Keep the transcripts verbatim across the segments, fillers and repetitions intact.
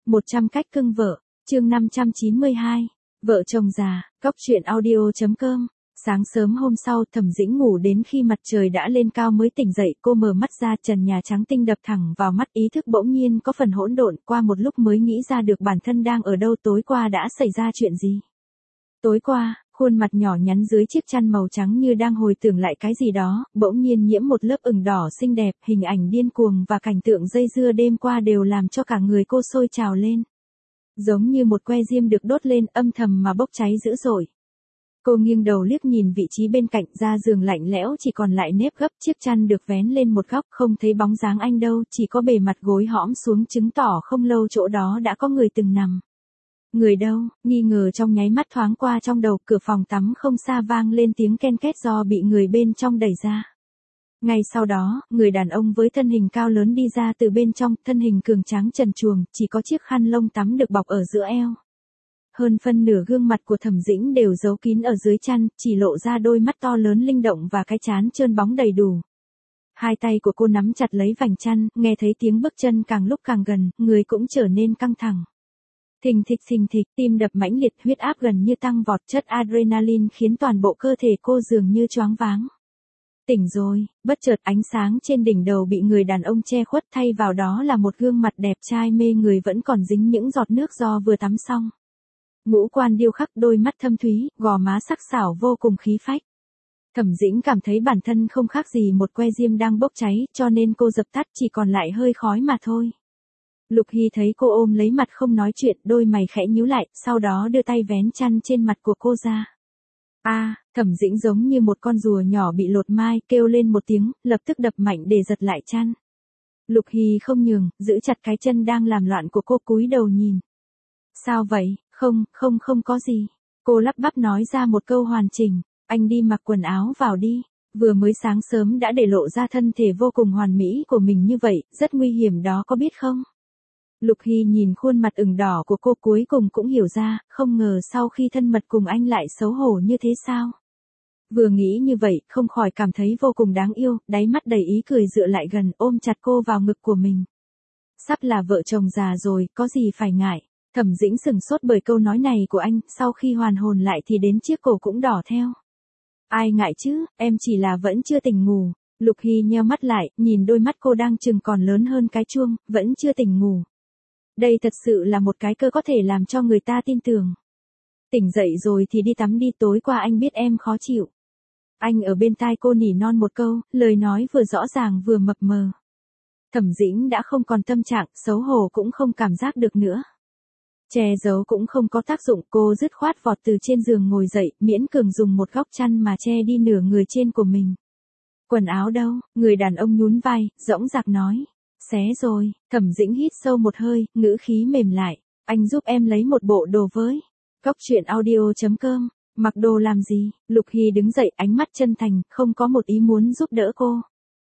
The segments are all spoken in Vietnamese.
một trăm cách cưng vợ, chương năm trăm chín mươi hai, vợ chồng già, cóc truyện audio chấm com. Sáng sớm hôm sau, Thẩm Dĩnh ngủ đến khi mặt trời đã lên cao mới tỉnh dậy, cô mở mắt ra, trần nhà trắng tinh đập thẳng vào mắt, ý thức bỗng nhiên có phần hỗn độn, qua một lúc mới nghĩ ra được bản thân đang ở đâu, tối qua đã xảy ra chuyện gì. Tối qua, khuôn mặt nhỏ nhắn dưới chiếc chăn màu trắng như đang hồi tưởng lại cái gì đó, bỗng nhiên nhiễm một lớp ửng đỏ xinh đẹp, hình ảnh điên cuồng và cảnh tượng dây dưa đêm qua đều làm cho cả người cô sôi trào lên. Giống như một que diêm được đốt lên, âm thầm mà bốc cháy dữ dội. Cô nghiêng đầu liếc nhìn vị trí bên cạnh, ra giường lạnh lẽo chỉ còn lại nếp gấp, chiếc chăn được vén lên một góc, không thấy bóng dáng anh đâu, chỉ có bề mặt gối hõm xuống chứng tỏ không lâu chỗ đó đã có người từng nằm. Người đâu, nghi ngờ trong nháy mắt thoáng qua trong đầu, cửa phòng tắm không xa vang lên tiếng ken két do bị người bên trong đẩy ra. Ngay sau đó, người đàn ông với thân hình cao lớn đi ra từ bên trong, thân hình cường tráng trần truồng, chỉ có chiếc khăn lông tắm được bọc ở giữa eo. Hơn phân nửa gương mặt của Thẩm Dĩnh đều giấu kín ở dưới chăn, chỉ lộ ra đôi mắt to lớn linh động và cái trán trơn bóng đầy đủ. Hai tay của cô nắm chặt lấy vành chăn, nghe thấy tiếng bước chân càng lúc càng gần, người cũng trở nên căng thẳng. Thình thịch thình thịch, tim đập mãnh liệt, huyết áp gần như tăng vọt, chất adrenaline khiến toàn bộ cơ thể cô dường như choáng váng. Tỉnh rồi, bất chợt ánh sáng trên đỉnh đầu bị người đàn ông che khuất, thay vào đó là một gương mặt đẹp trai mê người vẫn còn dính những giọt nước do vừa tắm xong. Ngũ quan điêu khắc, đôi mắt thâm thúy, gò má sắc sảo vô cùng khí phách. Thẩm Dĩnh cảm thấy bản thân không khác gì một que diêm đang bốc cháy, cho nên cô dập tắt, chỉ còn lại hơi khói mà thôi. Lục Hy thấy cô ôm lấy mặt không nói chuyện, đôi mày khẽ nhíu lại, sau đó đưa tay vén chăn trên mặt của cô ra. A, à, Thẩm Dĩnh giống như một con rùa nhỏ bị lột mai, kêu lên một tiếng, lập tức đập mạnh để giật lại chăn. Lục Hy không nhường, giữ chặt cái chân đang làm loạn của cô, cúi đầu nhìn. Sao vậy? Không, không không có gì. Cô lắp bắp nói ra một câu hoàn chỉnh. Anh đi mặc quần áo vào đi. Vừa mới sáng sớm đã để lộ ra thân thể vô cùng hoàn mỹ của mình như vậy, rất nguy hiểm đó có biết không? Lục Hy nhìn khuôn mặt ửng đỏ của cô cuối cùng cũng hiểu ra, không ngờ sau khi thân mật cùng anh lại xấu hổ như thế sao? Vừa nghĩ như vậy, không khỏi cảm thấy vô cùng đáng yêu, đáy mắt đầy ý cười dựa lại gần, ôm chặt cô vào ngực của mình. Sắp là vợ chồng già rồi, có gì phải ngại. Thẩm Dĩnh sừng sốt bởi câu nói này của anh, sau khi hoàn hồn lại thì đến chiếc cổ cũng đỏ theo. Ai ngại chứ, em chỉ là vẫn chưa tỉnh ngủ. Lục Hy nheo mắt lại, nhìn đôi mắt cô đang chừng còn lớn hơn cái chuông, vẫn chưa tỉnh ngủ. Đây thật sự là một cái cơ có thể làm cho người ta tin tưởng. Tỉnh dậy rồi thì đi tắm đi, tối qua anh biết em khó chịu. Anh ở bên tai cô nỉ non một câu, lời nói vừa rõ ràng vừa mập mờ. Thẩm Dĩnh đã không còn tâm trạng, xấu hổ cũng không cảm giác được nữa. Che giấu cũng không có tác dụng, cô dứt khoát vọt từ trên giường ngồi dậy, miễn cường dùng một góc chăn mà che đi nửa người trên của mình. Quần áo đâu? Người đàn ông nhún vai, dõng dạc nói. Xé rồi. Thẩm Dĩnh hít sâu một hơi, ngữ khí mềm lại. Anh giúp em lấy một bộ đồ với. Cóc truyện audio chấm com. Mặc đồ làm gì? Lục Hy đứng dậy, ánh mắt chân thành, không có một ý muốn giúp đỡ cô.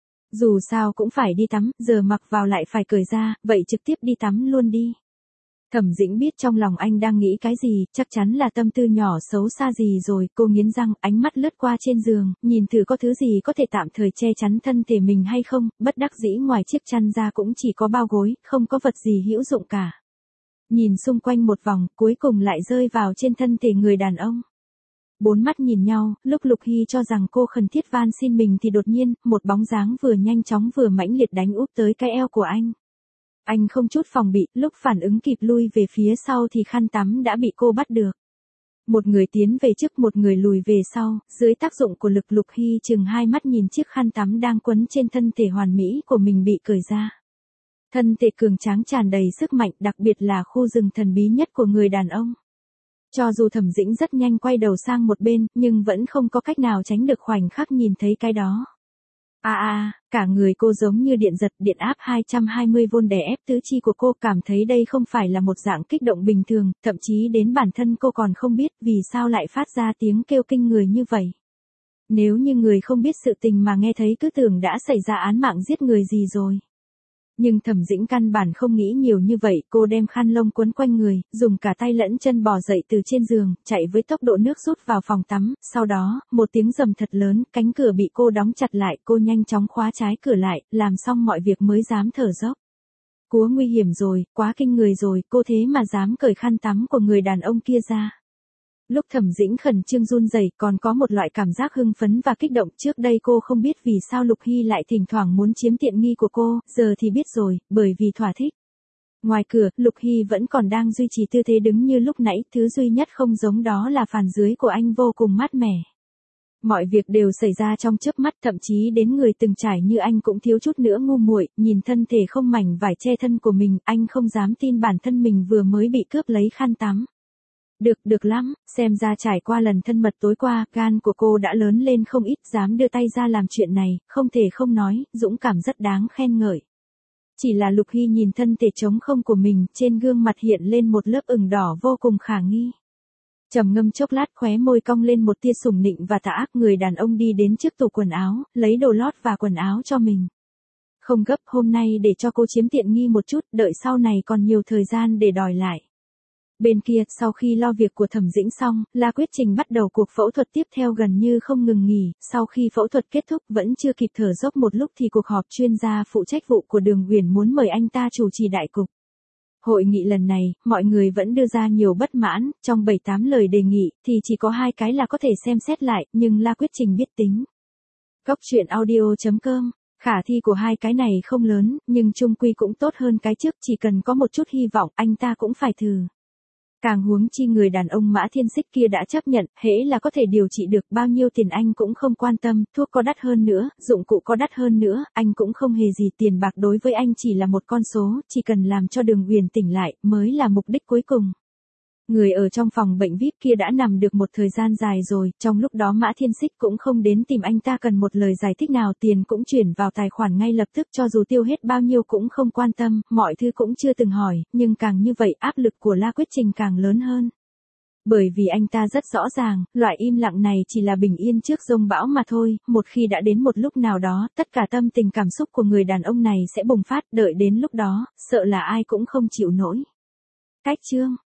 Dù sao cũng phải đi tắm, giờ mặc vào lại phải cởi ra, vậy trực tiếp đi tắm luôn đi. Thẩm Dĩnh biết trong lòng anh đang nghĩ cái gì, chắc chắn là tâm tư nhỏ xấu xa gì rồi, cô nghiến răng, ánh mắt lướt qua trên giường, nhìn thử có thứ gì có thể tạm thời che chắn thân thể mình hay không, bất đắc dĩ ngoài chiếc chăn ra cũng chỉ có bao gối, không có vật gì hữu dụng cả. Nhìn xung quanh một vòng, cuối cùng lại rơi vào trên thân thể người đàn ông. Bốn mắt nhìn nhau, lúc Lục Hy cho rằng cô khẩn thiết van xin mình thì đột nhiên, một bóng dáng vừa nhanh chóng vừa mãnh liệt đánh úp tới cái eo của anh. Anh không chút phòng bị, lúc phản ứng kịp lui về phía sau thì khăn tắm đã bị cô bắt được. Một người tiến về trước, một người lùi về sau, dưới tác dụng của lực, Lục Hy chừng hai mắt nhìn chiếc khăn tắm đang quấn trên thân thể hoàn mỹ của mình bị cởi ra. Thân thể cường tráng tràn đầy sức mạnh, đặc biệt là khu rừng thần bí nhất của người đàn ông. Cho dù Thẩm Dĩnh rất nhanh quay đầu sang một bên, nhưng vẫn không có cách nào tránh được khoảnh khắc nhìn thấy cái đó. À à, cả người cô giống như điện giật, điện áp hai trăm hai mươi vôn đè ép tứ chi của cô, cảm thấy đây không phải là một dạng kích động bình thường, thậm chí đến bản thân cô còn không biết vì sao lại phát ra tiếng kêu kinh người như vậy. Nếu như người không biết sự tình mà nghe thấy cứ tưởng đã xảy ra án mạng giết người gì rồi. Nhưng Thẩm Dĩnh căn bản không nghĩ nhiều như vậy, cô đem khăn lông quấn quanh người, dùng cả tay lẫn chân bò dậy từ trên giường, chạy với tốc độ nước rút vào phòng tắm, sau đó, một tiếng rầm thật lớn, cánh cửa bị cô đóng chặt lại, cô nhanh chóng khóa trái cửa lại, làm xong mọi việc mới dám thở dốc. cúa nguy hiểm rồi, quá kinh người rồi, cô thế mà dám cởi khăn tắm của người đàn ông kia ra. Lúc Thẩm Dĩnh khẩn trương run rẩy, còn có một loại cảm giác hưng phấn và kích động, trước đây cô không biết vì sao Lục Hy lại thỉnh thoảng muốn chiếm tiện nghi của cô, giờ thì biết rồi, bởi vì thỏa thích. Ngoài cửa, Lục Hy vẫn còn đang duy trì tư thế đứng như lúc nãy, thứ duy nhất không giống đó là phàn dưới của anh vô cùng mát mẻ. Mọi việc đều xảy ra trong chớp mắt, thậm chí đến người từng trải như anh cũng thiếu chút nữa ngu muội, nhìn thân thể không mảnh vải che thân của mình, anh không dám tin bản thân mình vừa mới bị cướp lấy khăn tắm. Được, được lắm, xem ra trải qua lần thân mật tối qua, gan của cô đã lớn lên không ít, dám đưa tay ra làm chuyện này, không thể không nói, dũng cảm rất đáng khen ngợi. Chỉ là Lục Hy nhìn thân thể trống không của mình, trên gương mặt hiện lên một lớp ửng đỏ vô cùng khả nghi. Trầm ngâm chốc lát, khóe môi cong lên một tia sủng nịnh và tà ác, người đàn ông đi đến trước tủ quần áo, lấy đồ lót và quần áo cho mình. Không gấp, hôm nay để cho cô chiếm tiện nghi một chút, đợi sau này còn nhiều thời gian để đòi lại. Bên kia, sau khi lo việc của Thẩm Dĩnh xong, La Quyết Trình bắt đầu cuộc phẫu thuật tiếp theo gần như không ngừng nghỉ, sau khi phẫu thuật kết thúc vẫn chưa kịp thở dốc một lúc thì cuộc họp chuyên gia phụ trách vụ của Đường Uyển muốn mời anh ta chủ trì đại cục. Hội nghị lần này, mọi người vẫn đưa ra nhiều bất mãn, trong bảy tám lời đề nghị thì chỉ có hai cái là có thể xem xét lại, nhưng La Quyết Trình biết tính. Cóc truyện audio chấm com. Khả thi của hai cái này không lớn, nhưng chung quy cũng tốt hơn cái trước, chỉ cần có một chút hy vọng, anh ta cũng phải thử. Càng huống chi người đàn ông Mã Thiên Xích kia đã chấp nhận, hễ là có thể điều trị được, bao nhiêu tiền anh cũng không quan tâm, thuốc có đắt hơn nữa, dụng cụ có đắt hơn nữa, anh cũng không hề gì, tiền bạc đối với anh chỉ là một con số, chỉ cần làm cho Đường Uyển tỉnh lại, mới là mục đích cuối cùng. Người ở trong phòng bệnh vi ai pi kia đã nằm được một thời gian dài rồi, trong lúc đó Mã Thiên Xích cũng không đến tìm anh ta cần một lời giải thích nào, tiền cũng chuyển vào tài khoản ngay lập tức, cho dù tiêu hết bao nhiêu cũng không quan tâm, mọi thứ cũng chưa từng hỏi, nhưng càng như vậy áp lực của La Quyết Trình càng lớn hơn. Bởi vì anh ta rất rõ ràng, loại im lặng này chỉ là bình yên trước giông bão mà thôi, một khi đã đến một lúc nào đó, tất cả tâm tình cảm xúc của người đàn ông này sẽ bùng phát, đợi đến lúc đó, sợ là ai cũng không chịu nổi. Cách chương